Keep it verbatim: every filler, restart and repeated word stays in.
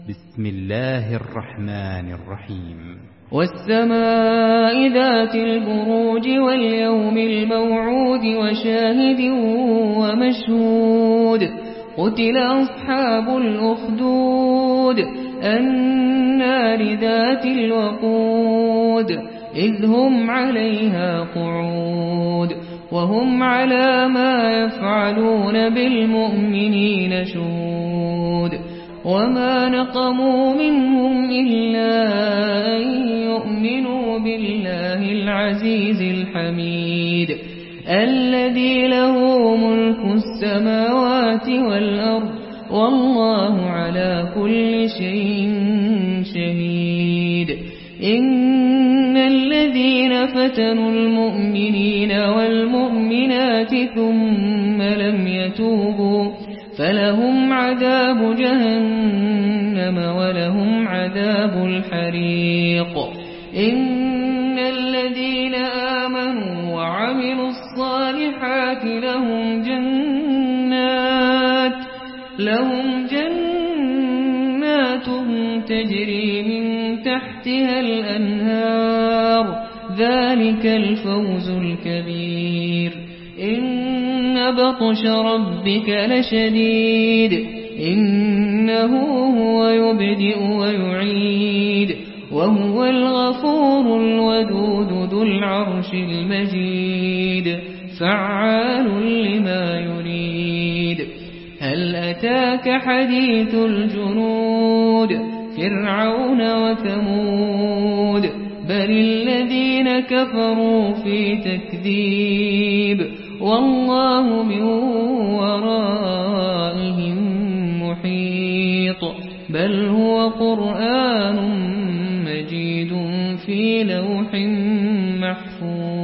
بسم الله الرحمن الرحيم. والسماء ذات البروج واليوم الموعود وشاهد ومشهود قتل أصحاب الأخدود النار ذات الوقود إذ هم عليها قعود وهم على ما يفعلون بالمؤمنين شهود وما نقموا منهم إلا أن يؤمنوا بالله العزيز الحميد الذي له ملك السماوات والأرض والله على كل شيء شهيد. إن الذين فتنوا المؤمنين والمؤمنات ثم لم يتوبوا فلهم عذاب جهنم ولهم عذاب الحريق. إن الذين آمنوا وعملوا الصالحات لهم جنات لهم جنات تجري من تحتها الأنهار ذلك الفوز الكبير. إن بطش ربك لشديد إنه هو يبدئ ويعيد وهو الغفور الودود ذو العرش المجيد فعال لما يريد. هل أتاك حديث الجنود فرعون وثمود بل الذين كفروا في تكذيب والله من ورائهم محيط بل هو قرآن مجيد في لوح محفوظ.